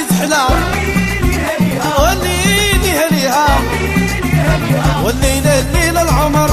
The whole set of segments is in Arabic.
غادي تحلى والليل هليها والليلة الليلة العمر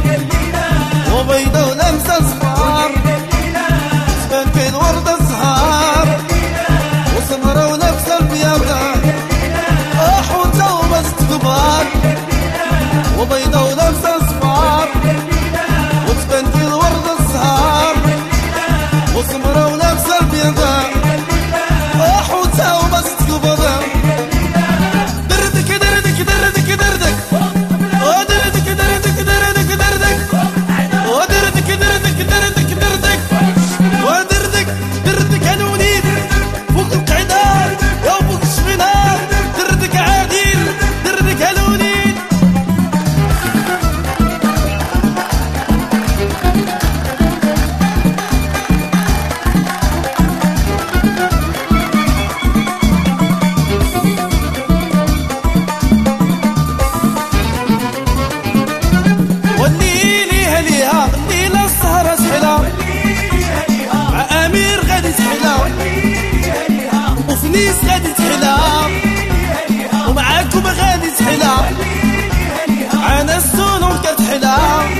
وبيضة ولمسة صفار تبان في الوردة الزهار وسمرة ولابسة البياضة حوتة ومست كبار وبيضة ولمسة صفار وتبان في الوردة الزهار وسمرة ولابسة البياضة حوتة ومست كبار دردك دردك دردك دردك ودردك دردك دردك دردك ودردك دردك دردك دردك ودردك دردك الوليد فوق القعدان يا فوق الشغلان دردك عادل دردك الوليد والليلي هليها الليلة السهرة سحلة مع أمير غادي تحلى وفنيس غادي تحلى ومعاكم غادي تحلى عنا السنون كتحلى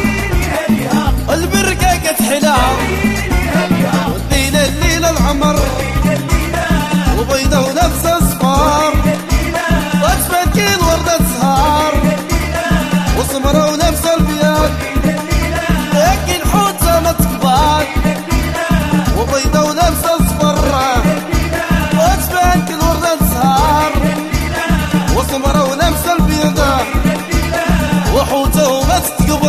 البركة كتحلى والليلة الليلة العمر وبيضة ولابسة صفار وتبان كي الوردة تزهار وسمرة ولابسة البياض لكن حوتة ما تكبر وبيضة ولابسة صفرة وتبان كي الوردة تزهار وسمرة ولابسة البياض وحوتة وما تكبر